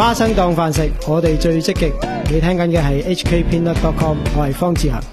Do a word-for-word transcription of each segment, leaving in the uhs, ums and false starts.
花生當飯食，我哋最積極。你聽緊嘅係 H K Peanut dot com， 我係方志恒。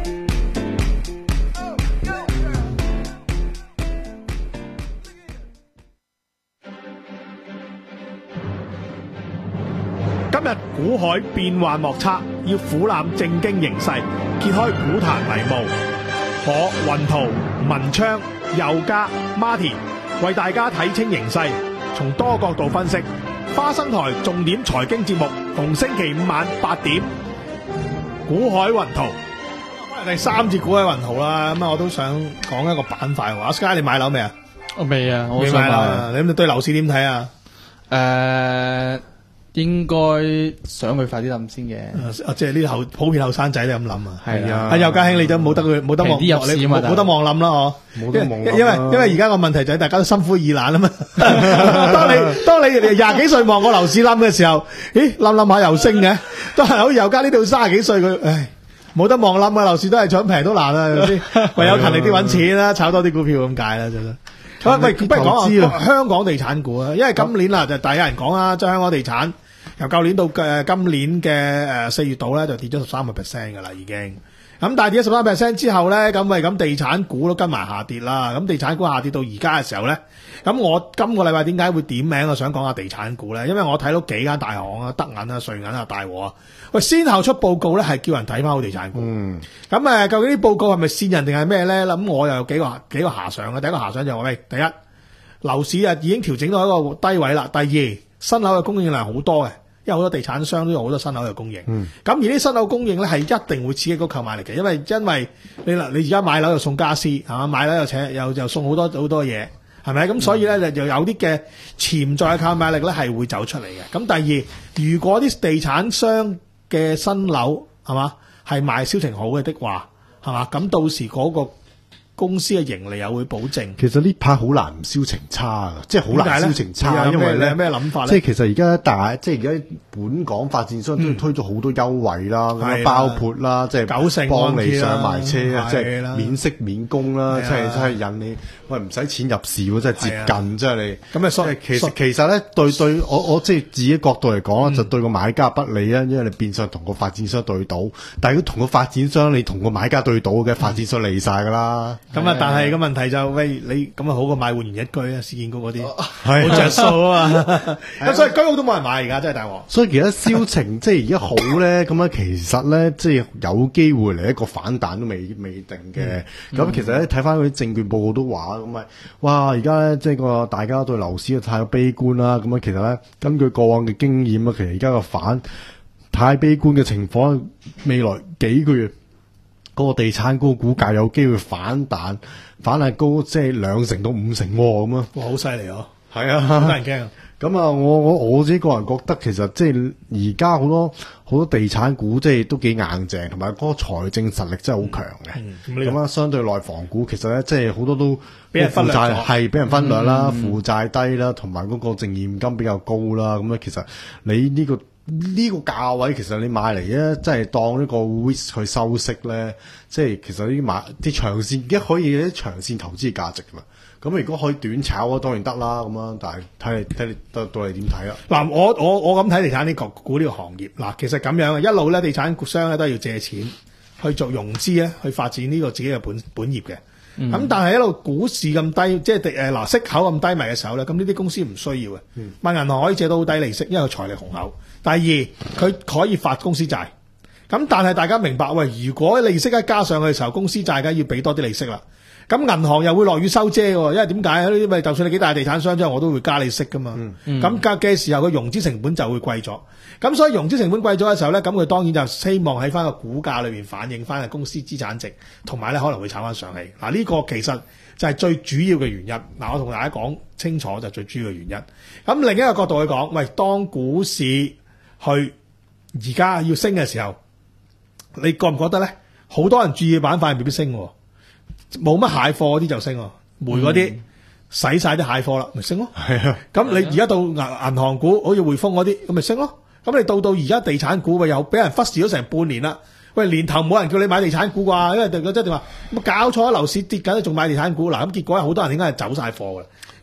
今日股海變幻莫測，要俯瞰正經形勢，揭開股壇迷霧。我雲圖、文昌、佑嘉、Martin 為大家睇清形勢，從多角度分析。花生台重點財經節目，逢星期五晚八點，股海雲圖。今日第三節股海雲圖啦，咁啊我都想講一個板塊。阿 Sky 你買樓未啊？ 我未啊，我未想買樓啊？你咁對樓市點睇啊？ 誒，應該想佢快啲冧先嘅。 啊，即係呢啲後普遍後生仔都咁諗啊。 係啊， 阿佑嘉兄你就冇得佢冇得望， 平啲入市啊嘛你冇冇得望諗啦嗬。 冇得望諗啦因為因為而家個問題就係大家都心灰意冷啊嘛。當你當你廿幾歲望個樓市冧嘅時候，咦冧冧下又升嘅，都係好似佑嘉呢度卅幾歲佢，唉冇得望冧啊！樓市都係搶平都難啊，係咪先？唯有勤力啲揾錢啦，炒多啲股票咁解啦，真係。好，喂，不如講下香港地產股啊，因為今年啦就大有人講啦，即係香港地產由舊年到誒今年嘅誒四月度咧就跌咗十三個 percent 噶啦，已經。咁但係跌咗十三 percent 之後咧，咁咪咁地產股都跟埋下跌啦。咁地產股下跌到而家嘅時候咧，咁我今個禮拜點解會點名？我想講下地產股咧，因為我睇到幾間大行啊，德銀啊、瑞銀啊、大和啊，喂，先後出報告咧，係叫人睇翻好地產股。嗯。咁誒，究竟啲報告係咪線人定係咩咧？咁我又有幾個幾個遐想嘅。第一個遐想就係話，喂，第一樓市啊已經調整到一個低位啦。第二新樓嘅供應量好多嘅。因為好多地產商都有好多新樓嘅供應，咁、嗯、而啲新樓供應咧係一定會刺激個購買力嘅，因為因為你嗱你而家買樓又送家私係嘛，買樓又請又又送好多好多嘢係咪？咁所以咧就又有啲嘅潛在嘅購買力咧係會走出嚟嘅。咁第二，如果啲地產商嘅新樓係嘛係賣銷情好嘅的話係嘛，咁到時嗰個公司嘅盈利又會保證。 其實呢排好難唔銷情差㗎，即係好難銷情差，因為咧咩諗法咧？ 即係其實而家大，即係而家本港發展商都推咗好多優惠啦，咁、嗯、包括啦，即係九成幫你上埋車，即係免息免供啦，即係真係引你喂唔使錢入市喎，即係接近，即係你咁啊！所以其實其實咧對對我我即係自己角度嚟講、嗯、就對個買家不利啊，因為你變相同個發展商對賭，但係如果同個發展商你同個買家對賭嘅發展商利晒㗎啦。 咁、嗯、啊，但係個問題就喂你咁啊好過買煥然一居啊，市建局嗰啲好着數啊嘛。咁所以居屋都冇人買而家，真係大鑊。 所以其實銷情即係而家好咧，咁樣其實咧即係有機會嚟一個反彈都未未定嘅。咁、嗯、其實咧睇翻嗰啲證券報告都話咁咪哇而家咧即係個大家對樓市太過悲觀啦。咁啊其實咧根據過往嘅經驗啊，其實而家個反太悲觀嘅情況，未來幾個月。嗰、那個地產股股價有機會反彈，反彈高即係兩成到五成咁啊！ 哇，好犀利啊！ 係啊， 好得人驚啊！ 咁啊，我我我自己個人覺得，其實即係而家好多好多地產股即係都幾硬淨，同埋嗰個財政實力真係好強嘅。咁、嗯、啊，相對內房股其實咧，即係好多都俾人負債係俾人忽略啦，負債、嗯、低啦，同埋嗰個淨現金比較高啦。咁咧，其實你呢、這個。呢、這個價位其實你買嚟咧，即係當呢個 risk 去收息咧，即係其實呢啲買啲長線，而家可以啲長線投資嘅價值㗎嘛。咁如果可以短炒啊，當然得啦。咁啊，但係睇你睇你到到你點睇啦。 嗱，我我我咁睇地產呢個股呢個行業，嗱，其實咁樣一路咧，地產商咧都係要借錢去做融資咧，去發展呢個自己嘅本本業嘅。咁、嗯、但係一路股市咁低，即係誒嗱息口咁低迷嘅時候咧，咁呢啲公司唔需要嘅。問、嗯、銀行可以借到好低利息，因為佢財力雄厚。第二，佢可以發公司債。咁但係大家明白，喂，如果利息一加上去嘅時候，公司債梗係要俾多啲利息啦。咁銀行又會落雨收遮喎，因為點解？因為就算你幾大地產商之後，我都會加利息噶嘛。咁加嘅時候，個融資成本就會貴咗。咁所以融資成本貴咗嘅時候咧，咁佢當然就希望喺翻個股價裏邊反映翻個公司資產值，同埋咧可能會炒翻上去。嗱，呢個其實就係最主要嘅原因。嗱，我同大家講清楚就最主要嘅原因。咁另一個角度去講，喂，當股市去而家要升嘅時候，你覺唔覺得咧？好多人注意嘅板塊未必升，冇乜蟹貨嗰啲就升，煤嗰啲洗晒啲蟹貨啦，咪升咯。係啊，咁你而家到銀銀行股，好似匯豐嗰啲，咁咪升咯。咁你到到而家地產股咪又俾人忽視咗成半年啦。喂，年頭冇人叫你買地產股啩，因為佢即係話咁搞錯，樓市跌緊，仲買地產股嗱，咁結果好多人應該係走晒貨㗎。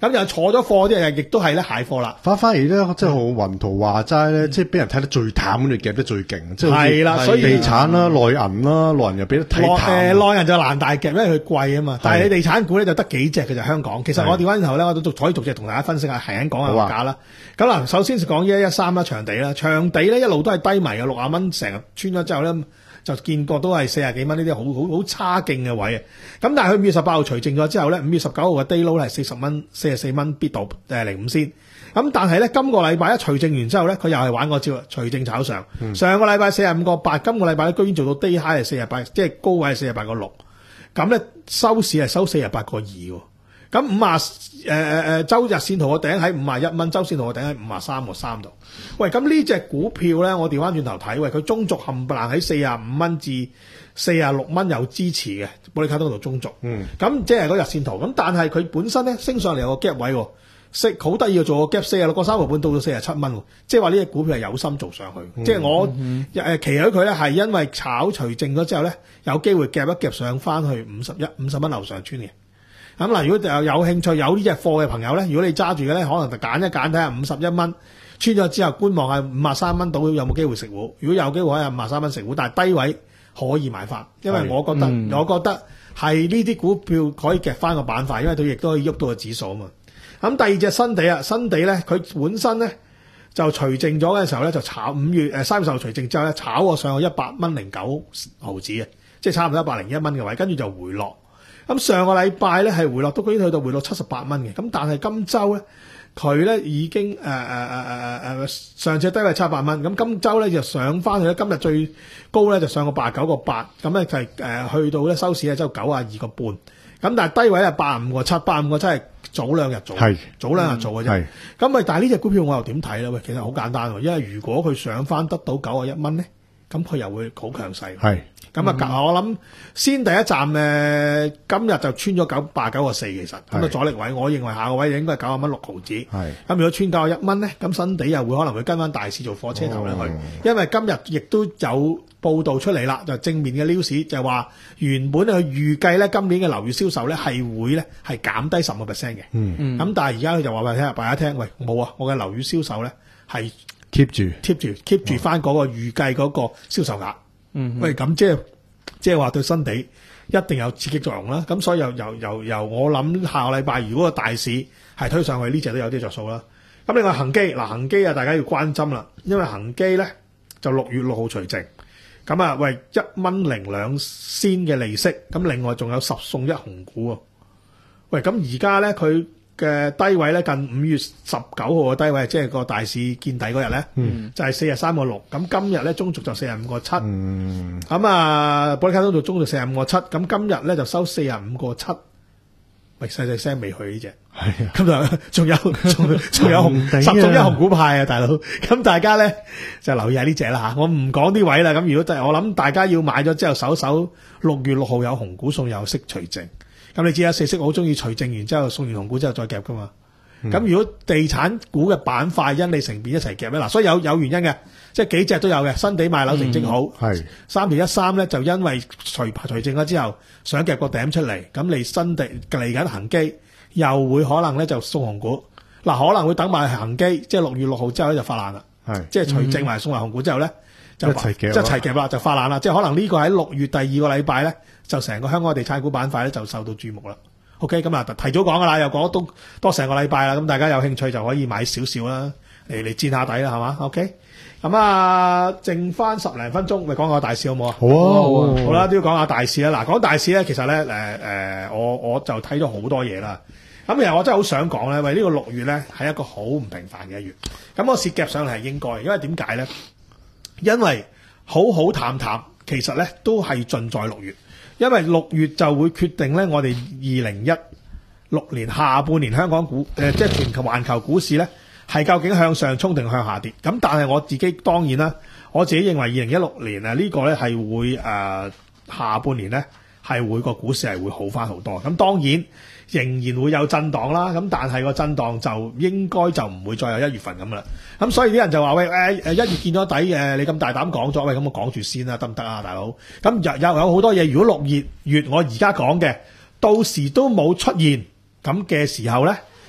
咁又坐咗貨啲人亦都係咧蟹貨啦。 反反而咧，即係好雲圖話齋咧，即係俾人睇得最淡，咁你夾得最勁，即係好似係啦，所以地產啦、內銀啦，內銀又俾得睇內淡。 誒內人就難大夾，因為佢貴啊嘛。但係你地產股咧就得幾隻嘅就香港。其實我調翻轉頭咧，我都逐可以逐隻同大家分析下，係咁講下個價啦。咁嗱，首先講一一三啦，長地啦，長地咧一路都係低迷嘅，六啊蚊成日穿咗之後咧。就見過都係四十幾蚊呢啲好好好差勁嘅位啊！咁但係佢五月十八號除淨咗之後咧，五月十九號嘅 day low 係四十蚊，四十四蚊必到誒零五先。咁但係咧，今個禮拜一除淨完之後咧，佢又係玩個招，除淨炒上。嗯、上個禮拜四十五個八，今個禮拜咧居然做到 day high 係四十八，即係高位係四十八個六。咁咧收市係收四十八個二喎。咁五啊誒誒誒周日線圖嘅頂喺五啊一蚊，周線圖嘅頂喺五啊三個三度。喂，咁呢隻股票咧，我調翻轉頭睇，喂，佢中軸冚唪唥喺四啊五蚊至四啊六蚊有支持嘅，保利卡通度中軸。嗯。咁即係嗰日線圖，咁但係佢本身咧升上嚟有個 gap 位，息好得意嘅做個 gap 四啊六個三毫半到到四啊七蚊，即係話呢隻股票係有心做上去。嗯、即係我誒、嗯呃、期許佢咧係因為炒除淨咗之後咧，有機會夾一夾上翻去五十一五十蚊樓上穿嘅。咁嗱，如果有有興趣有呢隻貨嘅朋友咧，如果你揸住嘅咧，可能就揀一揀睇下五十一蚊穿咗之後觀望下五啊三蚊到有冇機會食糊。如果有機會喺五啊三蚊食糊，但係低位可以買翻，因為我覺得、嗯、我覺得係呢啲股票可以夾翻個板塊，因為佢亦都可以喐到個指數啊嘛。咁第二隻新地啊，新地咧佢本身咧就除淨咗嘅時候咧就炒五月誒三月十號除淨之後咧炒過上去一百蚊零九毫子嘅，即係差唔多一百零一蚊嘅位，跟住就回落。咁上個禮拜咧係回落，都居然去到回落七十八蚊嘅。咁但係今週咧，佢咧已經誒誒誒誒誒上次低位七十八蚊，咁今週咧就上翻去咧，今日最高咧就上個八十九個八，咁咧就係誒去到咧收市咧就九啊二個半。咁但係低位係八十五個七，八十五個七係早兩日做，係早兩日做嘅啫。咁咪但係呢隻股票我又點睇咧？喂，其實好簡單喎，因為如果佢上翻得到九啊一蚊咧，咁佢又會好強勢。係。咁啊，嗯、我諗先第一站誒、呃，今日就穿咗九八九個四，其實咁啊阻力位，我認為下個位應該係九啊蚊六毫子。係咁，如果穿九啊一蚊咧，咁新地又會可能會跟翻大市做火車頭入去，哦、因為今日亦都有報道出嚟啦，就正面嘅 news 就係話原本佢預計咧今年嘅樓宇銷售咧係會咧係減低十個 percent 嘅。嗯，咁但係而家佢就話俾聽，大家聽，喂冇啊，我嘅樓宇銷售咧係 keep 住 keep 住 keep 住翻嗰個預計嗰個銷售額。嗯，喂，咁即係即係話對新地一定有刺激作用啦。咁所以由由由由我諗下個禮拜，如果個大市係推上去，呢隻都有啲着數啦。咁另外恒基嗱，恒基啊，大家要關心啦，因為恒基咧就六月六號除淨，咁啊，喂一蚊零兩仙嘅利息，咁另外仲有十送一紅股啊。喂，咁而家咧佢嘅低位咧，近五月十九號嘅低位，即係個大市見底嗰日咧，嗯、就係四十三個六。咁今日咧中軸就四十五個七。咁啊，保利加通做中軸四十五個七。咁今日咧就收四十五個七。喂，細細聲未去呢隻。係啊。咁就仲有仲仲有紅十送一紅股派啊，大佬。咁大家咧就留意下呢隻啦吓。我唔講啲位啦。咁如果真係我諗大家要買咗之後，手手六月六號有紅股送，有息除淨。咁你知啦，四息好中意除淨完之後送完紅股之後再夾噶嘛？咁、嗯、如果地產股嘅板塊因利成便一齊夾咧，嗱，所以有有原因嘅，即係幾隻都有嘅。新地賣樓成績好，係、嗯、三條一三咧，就因為除除淨咗之後想夾個頂出嚟，咁你新地嚟緊恒基又會可能咧就送紅股，嗱，可能會等埋恒基，即係六月六號之後咧就發爛啦，係即係除淨埋送埋紅股之後咧就一齊夾，即係齊夾啦，就發爛啦，即係可能呢個喺六月第二個禮拜咧。就成個香港地產股板塊咧就受到注目啦。OK，咁啊提早講噶啦，又講都多成個禮拜啦。咁大家有興趣就可以買少少啦，嚟嚟墊下底啦，係嘛 ？OK，咁啊，剩翻十零分鐘，咪講下大市好唔好啊？好啊，好啦，都要講下大市啦。嗱，講大市咧，其實咧，誒、呃、誒，我我就睇咗好多嘢啦。咁其實我真係好想講咧，喂，呢個六月咧係一個好唔平凡嘅一月。咁我蝕夾上嚟係應該，因為點解咧？因為好好淡淡，其實咧都係盡在六月。因為六月就會決定咧，我哋二零一六年下半年香港股誒、呃，即係全球環球股市咧，係究竟向上衝定向下跌？咁但係我自己當然啦，我自己認為二零一六年啊，呢個咧係會誒、呃、下半年咧係會個股市係會好翻好多。咁當然仍然會有震盪啦。咁但係個震盪就應該就唔會再有一月份咁啦。咁所以啲人就話喂誒誒一月見咗底誒，你咁大膽講咗，喂咁我講住先啦，得唔得啊，大佬？咁又有有好多嘢，如果六月月我而家講嘅，到時都冇出現咁嘅時候咧，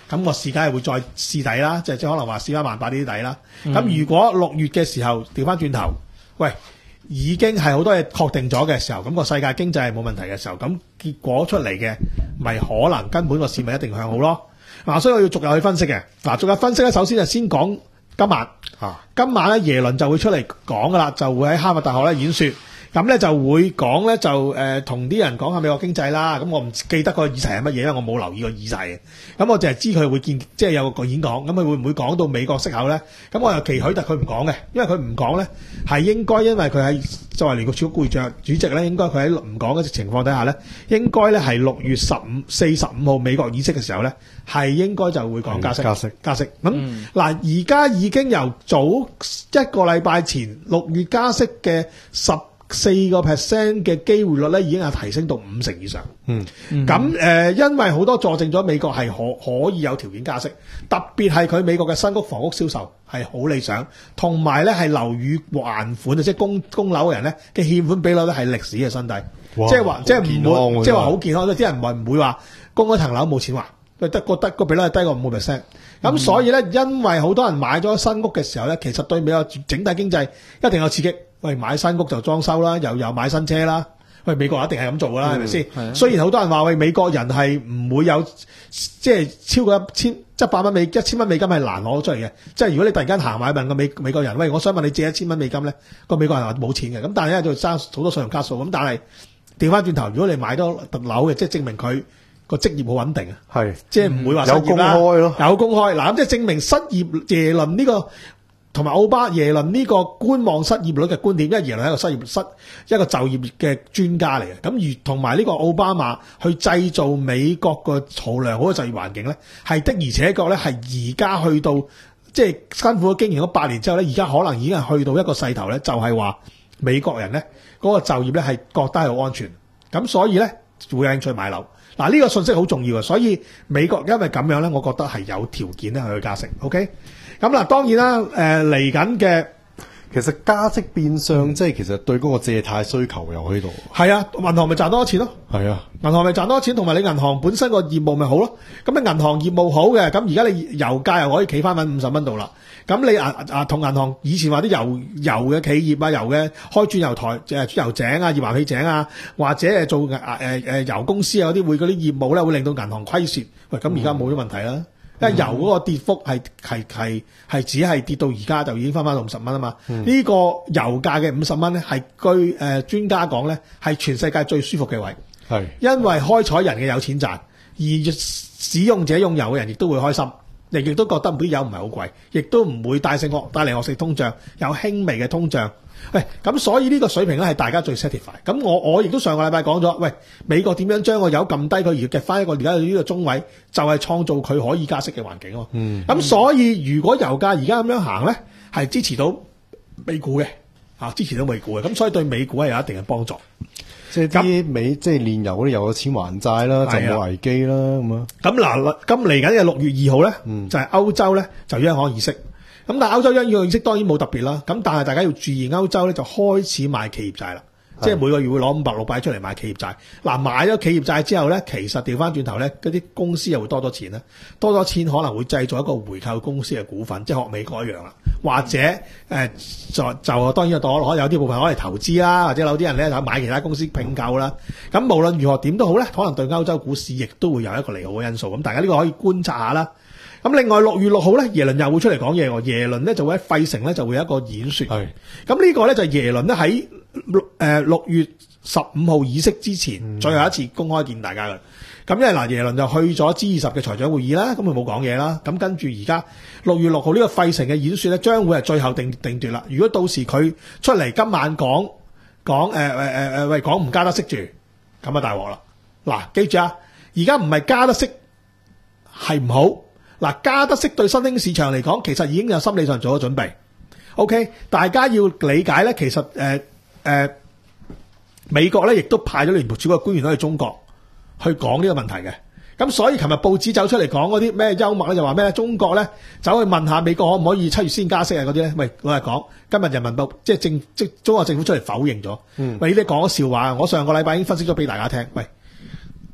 咁個市梗係會再試底啦，即係即係可能話試翻萬八呢啲底啦。咁、嗯、如果六月嘅時候調翻轉頭，喂，已經係好多嘢確定咗嘅時候，咁、個世界經濟係冇問題嘅時候，咁結果出嚟嘅咪可能根本個市咪一定向好咯。嗱，所以我要逐日去分析嘅。嗱，逐日分析咧，首先就先講今晚。啊，今晚咧耶倫就會出嚟講噶啦，就會喺哈佛大學咧演說。咁咧就會講咧就誒同啲人講下美國經濟啦。咁我唔記得個議題係乜嘢，因為我冇留意個議題嘅。咁我淨係知佢會見即係有個演講。咁佢會唔會講到美國息口咧？咁我又期許特佢唔講嘅，因為佢唔講咧係應該，因為佢係作為聯儲局會長主席咧，應該佢喺唔講嘅情況底下咧，應該咧係六月十五四十五號美國議息嘅時候咧，係應該就會講加息加息加息。咁嗱，而家已經由早一個禮拜前六月加息嘅十四個 percent 嘅機會率咧，已經係提升到五成以上。嗯，咁誒、呃，因為好多佐證咗美國係可可以有條件加息，特別係佢美國嘅新屋房屋銷售係好理想，同埋咧係樓宇還款即係供供樓嘅人咧嘅欠款比率咧係歷史嘅新低，即係話即係唔會即係話好健康。啲人唔係唔會話供嗰層樓冇錢還，得個得個比率係低過五個 percent。咁所以咧，因為好多人買咗新屋嘅時候咧，其實對美國整體經濟一定有刺激。喂，買新屋就裝修啦，又有買新車啦。喂，美國一定係咁做噶啦，係咪先？雖然好多人話喂，美國人係唔會有即係超過一千一百蚊美一千蚊美金係難攞出嚟嘅。即係如果你突然間行買問個美美國人，喂，我想問你借一千蚊美金咧，個美國人話冇錢嘅。咁但係咧就爭好多信用卡數。咁但係調翻轉頭，如果你買多棟樓嘅，即係證明佢個職業好穩定啊。係，即係唔會話失業啦。有公開咯，有公開嗱，咁即係證明失業耶倫呢個。同埋奧巴耶倫呢個觀望失業率嘅觀點，因為耶倫係一個失業失一個就業嘅專家嚟嘅，咁而同埋呢個奧巴馬去製造美國個好良好嘅就業環境咧，係的而且確咧係而家去到即係辛苦經營咗八年之後咧，而家可能已經係去到一個勢頭咧，就係話美國人咧嗰個就業咧係覺得係好安全，咁所以咧會有興趣買樓。嗱，呢個信息好重要嘅，所以美國因為咁樣咧，我覺得係有條件咧去加息。OK。咁嗱，當然啦，誒嚟緊嘅， 其實加息變相即係其實對嗰個借貸需求又喺度。 係啊，銀行咪賺多錢咯。係啊，銀行咪賺多錢，同埋你銀行本身個業務咪好咯。咁你銀行業務好嘅，咁而家你油價又可以企翻穩五十蚊度啦。咁你啊啊同銀行以前話啲油油嘅企業啊，油嘅開鑽油台、誒油井啊、頁岩氣井啊，或者誒做誒誒誒油公司啊嗰啲會嗰啲業務咧，會令到銀行虧蝕。喂，咁而家冇咗問題啦。嗯因為油嗰個跌幅係係係係只係跌到而家就已經翻翻到五十蚊啊嘛，呢、嗯呢個油價嘅五十蚊咧係據誒專家講咧係全世界最舒服嘅位，係因為開採人嘅有錢賺，而使用者用油嘅人亦都會開心，亦亦都覺得啲油唔係好貴，亦都唔會帶成惡帶嚟惡性通脹，有輕微嘅通脹。喂，咁所以呢個水平咧係大家最 satisfy。咁我我亦都上個禮拜講咗，喂，美國點樣將個油撳低佢而夾翻一個而家呢個中位，就係、是、創造佢可以加息嘅環境咯。嗯，咁所以如果油價而家咁樣行咧，係支持到美股嘅，啊，支持到美股嘅，咁所以對美股係有一定嘅幫助。 即係啲美即係煉油嗰啲又有錢還債啦，就冇危機啦咁啊。咁嗱，咁嚟緊嘅六月二號咧，嗯、就係、是、歐洲咧就央行議息。咁但係歐洲央行議息當然冇特別啦，咁但係大家要注意歐洲咧就開始買企業債啦，即係每個月會攞五百六百出嚟買企業債。嗱，買咗企業債之後咧，其實調翻轉頭咧，嗰啲公司又會多咗錢啦，多咗錢可能會製造一個回購公司嘅股份，即係學美國一樣啦。或者誒、呃、就就當然攞攞有啲部分攞嚟投資啦，或者有啲人咧就買其他公司併購啦。咁無論如何點都好咧，可能對歐洲股市亦都會有一個利好嘅因素。咁大家呢個可以觀察下啦。咁另外六月六號咧，耶倫又會出嚟講嘢喎。耶倫咧就會喺費城咧就會有一個演說。係。咁呢個咧就係耶倫咧喺六誒六月十五號議息之前、嗯、最後一次公開見大家嘅。咁因為嗱，耶倫就去咗 G 二十嘅財長會議啦，咁佢冇講嘢啦。咁跟住而家六月六號呢個費城嘅演說咧，將會係最後定定奪啦。如果到時佢出嚟今晚講講誒誒誒誒喂講唔加得息住，咁啊大鑊啦。嗱，記住啊，而家唔係加得息係唔好。嗱，加得息對新興市場嚟講，其實已經有心理上做咗準備。OK， 大家要理解咧，其實誒誒、呃呃、美國咧亦都派咗聯儲局嘅官員去中國去講呢個問題嘅。咁所以琴日報紙走出嚟講嗰啲咩幽默咧，就話咩中國咧走去問下美國可唔可以七月先加息啊嗰啲咧？喂，老實講，今日人民報即係政即中國政府出嚟否認咗。嗯，喂，呢啲講咗笑話，我上個禮拜已經分析咗俾大家聽。喂。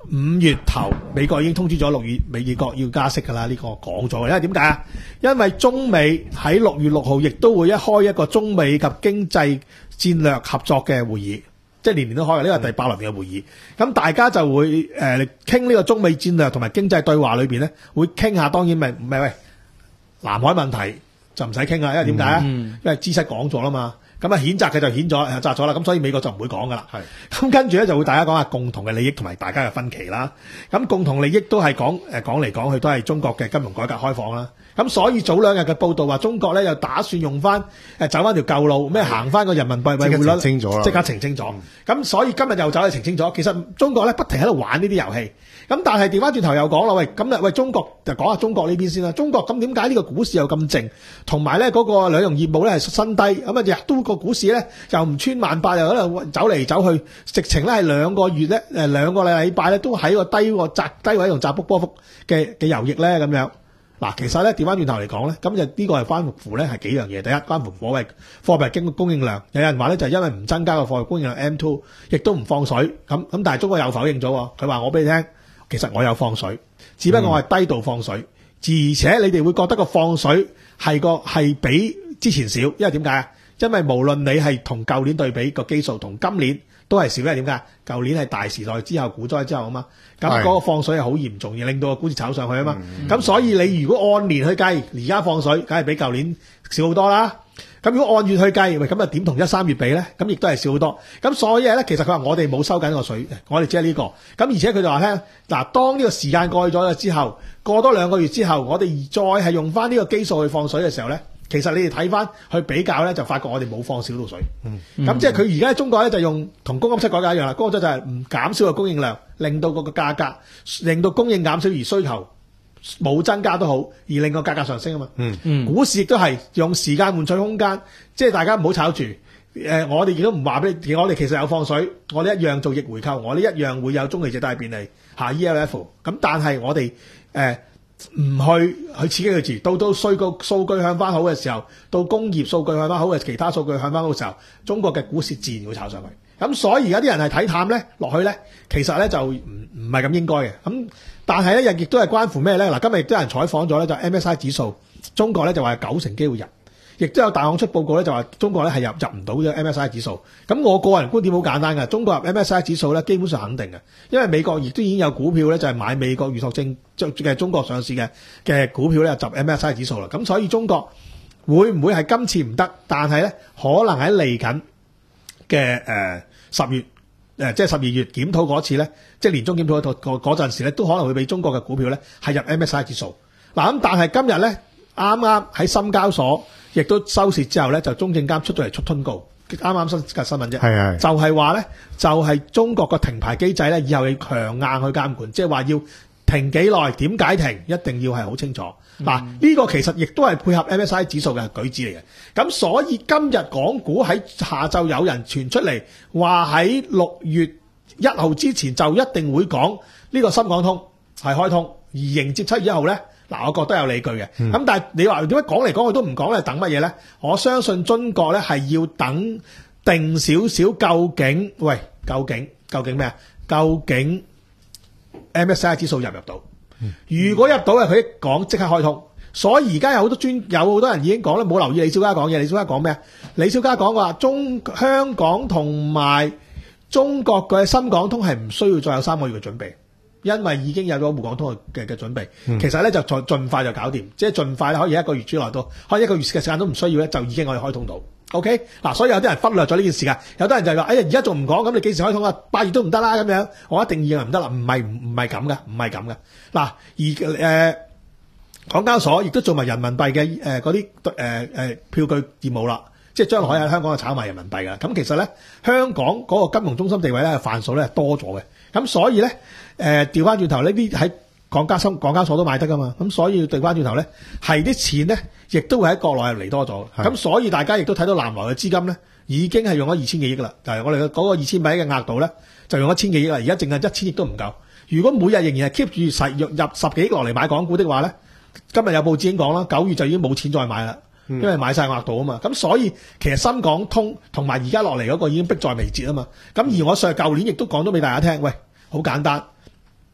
五月頭美國已經通知咗六月美國要加息㗎啦，呢、這個講咗嘅。因為點解啊？因為中美喺六月六號亦都會一開一個中美及經濟戰略合作嘅會議，即係年年都開嘅，呢個係第八輪嘅會議。咁大家就會誒傾呢個中美戰略同埋經濟對話裏邊咧，會傾下。當然咪唔係喂南海問題就唔使傾啦，因為點解啊？ 嗯、 因為 G 七講咗啦嘛。咁啊，譴責佢就譴咗，責咗啦。咁所以美國就唔會講噶啦。 係。 咁跟住咧就會大家講下共同嘅利益同埋大家嘅分歧啦。咁共同利益都係講誒講嚟講去都係中國嘅金融改革開放啦。咁所以早兩日嘅報道話中國咧又打算用翻誒走翻條舊路，咩行翻個人民幣匯率， 即刻澄清咗啦， 即刻澄清咗。咁所以今日又走去澄清咗。其實中國咧不停喺度玩呢啲遊戲。咁但係調翻轉頭又講啦，喂，咁啊喂，中國就講下中國呢邊先啦。中國咁點解呢個股市又咁靜，同埋咧嗰個兩融業務咧係新低，咁啊日都個股市咧又唔穿萬八，又喺度走嚟走去，直情咧係兩個月咧誒兩個禮拜咧都喺個低個窄低位同窄幅波幅嘅嘅遊弋咧咁樣。嗱，其實咧調翻轉頭嚟講咧，今日呢個係關乎咧係幾樣嘢。第一，關乎貨幣貨幣經供應量，有人話咧就係因為唔增加個貨幣供應量 M 二，亦都唔放水咁咁，但係中國又否認咗，佢話我俾你聽。其實我有放水，只不過我係低度放水，嗯、而且你哋會覺得個放水係個係比之前少，因為點解啊？因為無論你係同舊年對比個基數，同今年都係少，因為點解？舊年係大時代之後股災之後啊嘛，咁嗰個放水係好嚴重，而令到個股市炒上去啊嘛。咁、嗯、所以你如果按年去計，而家放水，梗係比舊年少好多啦。咁如果按月去計，喂，咁啊點同一三月比咧？咁亦都係少好多。咁所以咧，其實佢話我哋冇收緊個水，我哋只係呢個。咁而且佢就話咧，嗱，當呢個時間過去咗之後，過多兩個月之後，我哋再係用翻呢個基數去放水嘅時候咧，其實你哋睇翻去比較咧，就發覺我哋冇放少到水。嗯。咁即係佢而家中國咧就用同供給側改革一樣啦，供給側就係唔減少個供應量，令到個個價格，令到供應減少而需求冇增加都好，而令個價格上升啊嘛。嗯嗯，股市亦都係用時間換取空間，即係大家唔好炒住。誒、呃，我哋亦都唔話俾你，我哋其實有放水，我哋一樣做逆回購，我哋一樣會有中期借貸便利下 E L F。咁但係我哋誒唔去去刺激佢住，到到數據數據向翻好嘅時候，到工業數據向翻好嘅，其他數據向翻好嘅時候，中國嘅股市自然會炒上去。咁所以而家啲人係睇淡咧落去咧，其實咧就唔唔係咁應該嘅。咁但係咧亦亦都係關乎咩咧？嗱，今日亦都有人採訪咗咧，就 M S I 指數，中國咧就話九成機會入，亦都有大行出報告咧就話中國咧係入入唔到嘅 M S I 指數。咁我個人觀點好簡單嘅，中國入 M S I 指數咧基本上肯定嘅，因為美國亦都已經有股票咧就係買美國預託證嘅中國上市嘅嘅股票咧就入 M S I 指數啦。咁所以中國會唔會係今次唔得？但係咧可能喺嚟緊嘅誒十月。誒即係十二月檢討嗰次咧，即係年中檢討嗰嗰嗰陣時咧，都可能會俾中國嘅股票咧係入 M S I 指數。嗱咁，但係今日咧啱啱喺深交所亦都收市之後咧，就中證監出咗嚟出通告，啱啱新嘅新聞啫。係係，就係話咧，就係、是、中國個停牌機制咧，以後要強硬去監管，即係話要停幾耐、點解停，一定要係好清楚。嗱、嗯，呢、這個其實亦都係配合 M S I 指數嘅舉止嚟嘅。咁所以今日港股喺下晝有人傳出嚟話喺六月一號之前就一定會講呢個深港通係開通，而迎接七月一號咧，嗱，我覺得有理據嘅。咁、嗯、但係你話點解講嚟講去都唔講咧？等乜嘢咧？我相信中國咧係要等定少少，究竟喂，究竟究竟咩啊？究竟 M S I 指數入唔入到？如果入到嘅，佢一講即刻開通，所以而家有好多專有好多人已經講咧，冇留意李小加講嘢。李小加講咩啊？李小加講話中香港同埋中國嘅深港通係唔需要再有三個月嘅準備，因為已經有咗滬港通嘅嘅準備。嗯、其實咧就盡盡快就搞掂，即係盡快咧可以一個月之內都可以一個月嘅時間都唔需要咧，就已經可以開通到。OK 嗱，所以有啲人忽略咗呢件事㗎，有啲人就係話：哎呀，而家仲唔講，咁你幾時開通啊？八月都唔得啦咁樣，我一定認為唔得啦，唔係唔唔係咁嘅，唔係咁嘅。嗱，而誒、呃、港交所亦都做埋人民幣嘅誒嗰啲誒誒票據業務啦，即係將來可以喺香港炒埋人民幣㗎。咁其實咧，香港嗰個金融中心地位咧，範數咧係多咗嘅。咁所以咧，誒調翻轉頭呢啲喺港交所港交所都買得㗎嘛。咁所以調翻轉頭咧，係啲錢咧，亦都會喺國內嚟多咗。咁所以大家亦都睇到南來嘅資金咧，已經係用咗二千幾億啦。就係我哋嘅嗰個二千億嘅額度咧，就用一千幾億啦。而家淨係一千億都唔夠。如果每日仍然係 keep 住使入入十幾億落嚟買港股的話咧，今日有報紙已經講啦，九月就已經冇錢再買啦，因為買晒額度啊嘛。咁所以其實深港通同埋而家落嚟嗰個已經迫在眉睫啊嘛。咁而我上舊年亦都講咗俾大家聽，喂，好簡單，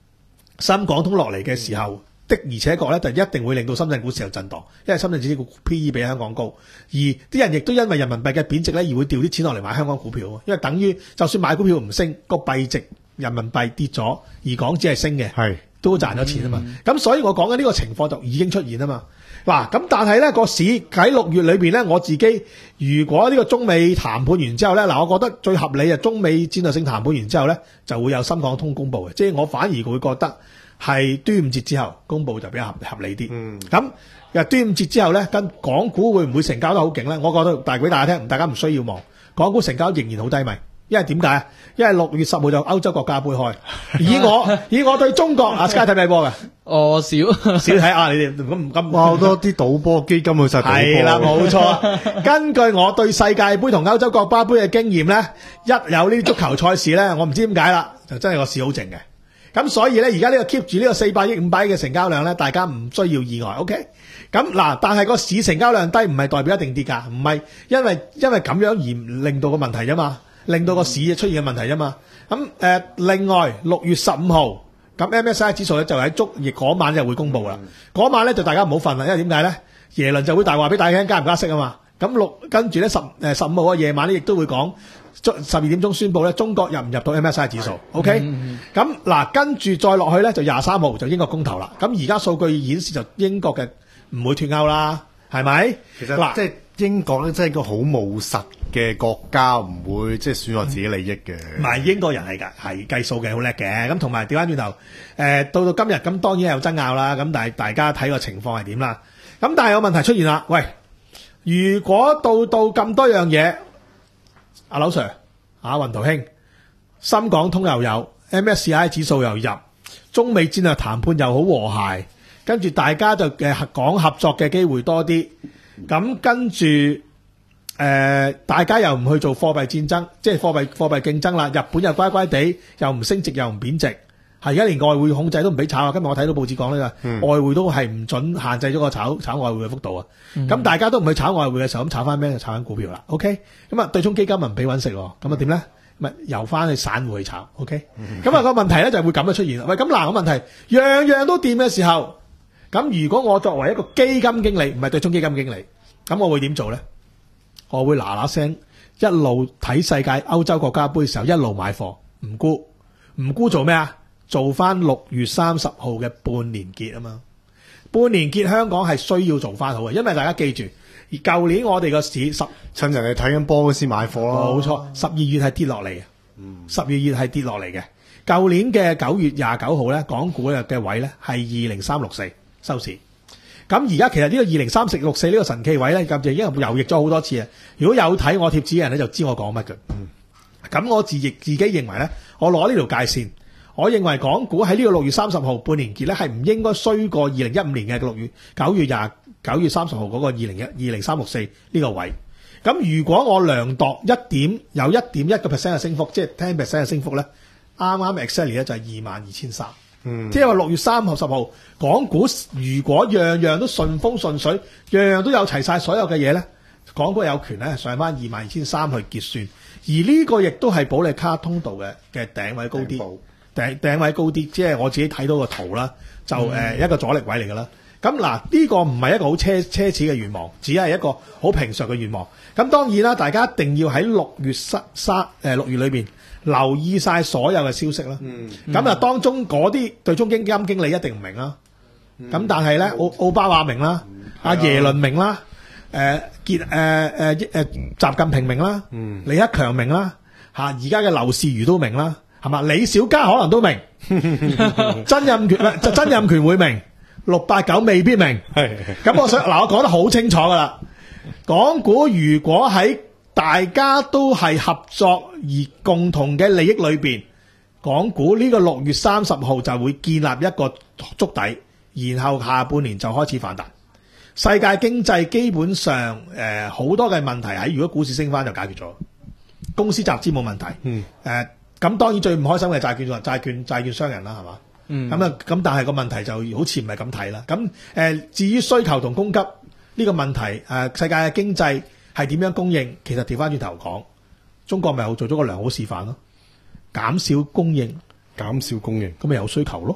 深港通落嚟嘅時候，的而且確咧就一定會令到深圳股市有震盪，因為深圳指數 P E 比香港高，而啲人亦都因為人民幣嘅貶值咧而會調啲錢落嚟買香港股票，因為等於就算買股票唔升，個幣值人民幣跌咗，而港紙係升嘅， 係都賺咗錢啊嘛。咁、嗯、所以我講緊呢個情況就已經出現啊嘛。嗱，咁但係咧個市喺六月裏邊咧，我自己如果呢個中美談判完之後咧，嗱，我覺得最合理啊，中美戰略性談判完之後咧，就會有深港通公佈嘅，即係我反而會覺得係端午節之後公佈就比較合合理啲。嗯，咁又端午節之後咧，跟港股會唔會成交得好勁咧？我覺得大俾大家聽，大家唔需要望，港股成交仍然好低迷。因為點解啊？因為六月十號就歐洲國家杯開，以我以我對中國啊，Sky 睇唔睇波㗎？ 我少少睇啊！你哋咁唔咁哇，好多啲賭波基金去晒賭波。 係啦，冇錯。根據我對世界盃同歐洲國家盃嘅經驗咧，一有呢啲足球賽事咧，我唔知點解啦，就真係個市好靜嘅。咁所以咧，而家呢個 keep 住呢個四百億、五百億嘅成交量咧，大家唔需要意外。OK。咁嗱，但係個市成交量低唔係代表一定跌㗎，唔係因為因為咁樣而令到個問題啫嘛。令到個市出現嘅問題啫嘛，咁誒、呃、另外六月十五號，咁 M S C I 指數咧就喺足亦嗰晚就會公佈啦。嗰、嗯、晚咧就大家唔好瞓啦，因為點解咧？耶倫就會大話俾大家聽加唔加息啊嘛。咁六跟住咧十誒十五號嘅夜晚咧，亦都會講十二點鐘宣佈咧，中國入唔入到 M S C I 指數 ？OK，咁嗱跟住再落去咧就廿三號就英國公投啦。咁而家數據顯示就英國嘅唔會脫歐啦，係咪？ 其實嗱，即係英國咧，真係一個好務實嘅國家，唔會即係損害自己利益嘅。 唔係英國人係㗎，係計數嘅，好叻嘅。咁同埋調翻轉頭，誒到到今日咁當然有爭拗啦。咁但係大家睇個情況係點啦？咁但係有問題出現啦。喂，如果到到咁多樣嘢，阿劉 Sir、阿雲圖兄，深港通又有 M S C I 指數又入，中美戰略談判又好和諧，跟住大家就誒講合作嘅機會多啲。咁跟住誒、呃，大家又唔去做貨幣戰爭，即係貨幣貨幣競爭啦。日本又乖乖地，又唔升值又唔貶值，係而家連外匯控制都唔俾炒啊！今日我睇到報紙講呢個、嗯、外匯都係唔準限制咗個炒炒外匯嘅幅度啊！咁、嗯、大家都唔去炒外匯嘅時候，咁炒翻咩？就炒緊股票啦。OK，咁啊對沖基金咪唔俾搵食喎，咁啊點咧？咪由翻去散戶去炒。OK，咁啊、嗯、個問題咧就係會咁樣出現。喂，咁嗱個問題，樣樣都掂嘅時候。咁如果我作為一個基金經理，唔係對沖基金經理，咁我會點做咧？我會嗱嗱聲一路睇世界歐洲國家杯嘅時候，一路買貨，唔沽，唔沽做咩啊？做翻六月三十號嘅半年結啊嘛！半年結香港係需要做翻好嘅，因為大家記住，而舊年我哋個市十趁人哋睇緊波先買貨咯。 冇錯，十二月係跌落嚟嘅，十二月係跌落嚟嘅。舊年嘅九月廿九號咧，港股嘅位咧係二零三六四。收市，咁而家其實呢個二零三四六四呢個神奇位咧，咁就已經遊歷咗好多次啊！如果有睇我貼紙嘅人咧，就知我講乜嘅。咁、嗯、我自亦自己認為咧，我攞呢條界線，我認為港股喺呢個六月三十號半年結咧，係唔應該衰過二零一五年嘅六月九月廿九月三十號嗰個二零一二零三六四呢個位。咁如果我量度一點有一點一個 percent 嘅升幅，即係 ten percent 嘅升幅咧，啱啱 exactly 咧就係二萬二千三。嗯，即係話六月三號十號，港股如果樣樣都順風順水，樣樣都有齊晒所有嘅嘢咧，港股有權咧上翻二萬二千三去結算，而呢個亦都係保利卡通道嘅嘅頂位高啲，頂頂位高啲，即係我自己睇到個圖啦，就誒、呃、一個阻力位嚟㗎啦。咁嗱，呢個唔係一個好奢奢侈嘅願望，只係一個好平常嘅願望。咁當然啦，大家一定要喺六月三三誒六月裏邊留意晒所有嘅消息啦。嗯，咁啊、嗯，當中嗰啲對沖基金經理一定唔明啦。咁、嗯、但係咧，奧奧巴馬明啦，阿、嗯、耶倫明啦，誒傑誒誒誒習近平明啦，嗯，李克強明啦，嚇而家嘅劉士余都明啦，係嘛？李小加可能都明，曾蔭權唔就曾蔭權會明。六八九未必明，咁我想嗱，我講得好清楚噶啦。港股如果喺大家都係合作而共同嘅利益裏邊，港股呢個六月三十號就會建立一個築底，然後下半年就開始反彈。世界經濟基本上誒好、呃、多嘅問題喺如果股市升翻就解決咗，公司集資冇問題。嗯，誒、呃、咁當然最唔開心嘅債券債券債券商人啦，係嘛？嗯，咁啊，咁但係個問題就好似唔係咁睇啦。咁誒、呃，至於需求同供給呢個問題，誒、呃，世界嘅經濟係點樣供應？其實調翻轉頭講，中國咪又做咗個良好示範咯，減少供應， 減少供應， 咁咪有需求咯。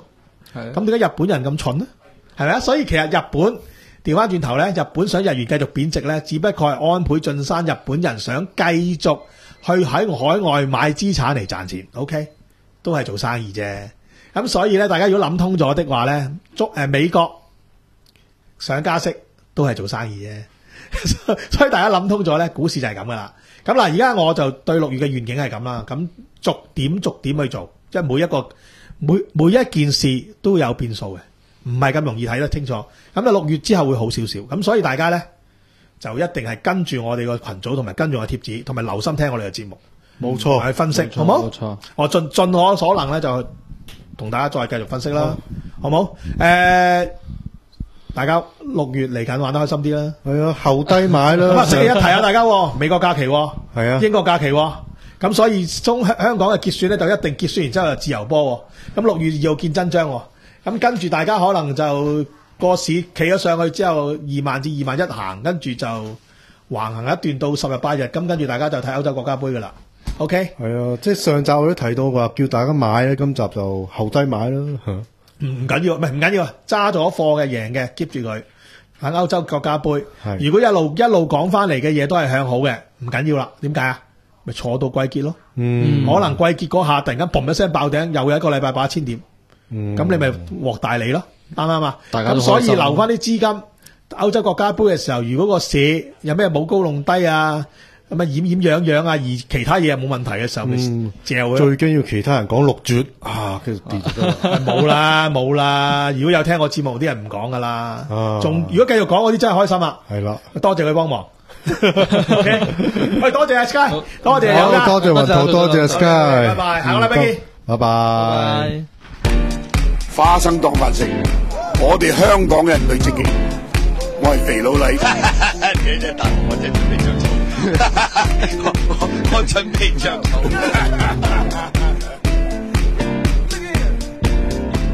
係咁點解日本人咁蠢呢？係咪啊？所以其實日本調翻轉頭咧，日本想日元繼續貶值咧，只不過係安倍晉三日本人想繼續去喺海外買資產嚟賺錢。OK， 都係做生意啫。咁所以咧，大家如果諗通咗的話咧，中誒美國想加息都係做生意啫。所以大家諗通咗咧，股市就係咁噶啦。咁嗱，而家我就對六月嘅願景係咁啦。咁逐點逐點去做，即係每一個每每一件事都有變數嘅。唔係咁容易睇得清楚，咁啊六月之後會好少少，咁所以大家咧就一定係跟住我哋個群組同埋跟住我貼紙，同埋留心聽我哋嘅節目， 冇錯， 去分析，好冇？冇錯，我盡盡我所能咧就同大家再繼續分析啦，好冇？誒，大家六月嚟緊玩得開心啲啦， 係啊，後低買啦。 咁啊，星期一提下大家，美國假期係啊， 英國假期，咁所以中香港嘅結算咧就一定結算完之後就自由波，咁六月二號見真章。咁跟住大家可能就個市企咗上去之後，二萬至二萬一行，跟住就橫行一段到十日八日，咁跟住大家就睇歐洲國家杯噶啦。OK， 係啊，即係上集我都提到話，叫大家買咧，今集就後低買啦。 唔唔緊要，唔係唔緊要，揸咗貨嘅贏嘅 keep 住佢喺歐洲國家杯。如果一路一路講翻嚟嘅嘢都係向好嘅，唔緊要啦。點解啊？咪坐到季結咯。嗯，可能季結嗰下突然間嘣一聲爆頂，又有一個禮拜八千點。嗯，咁你咪獲大利咯，啱唔啱啊？咁所以留翻啲資金，歐洲國家杯嘅時候，如果個市有咩冇高弄低啊，咁啊掩掩樣樣啊，而其他嘢冇問題嘅時候，咪嚼佢。 最驚要其他人講六絕啊，跟住跌咗。 冇啦冇啦，如果有聽我節目啲人唔講噶啦，仲如果繼續講嗰啲真係開心啊。 係啦， 多謝佢幫忙。OK， 喂，多謝阿 Sky， 多謝有家， 多謝雲圖，多謝 Sky， 拜拜，下個禮拜見， 拜拜。 花生當飯食，我哋香港人最積極。我係肥佬黎，你真大，我真準備着草，我我準備着草。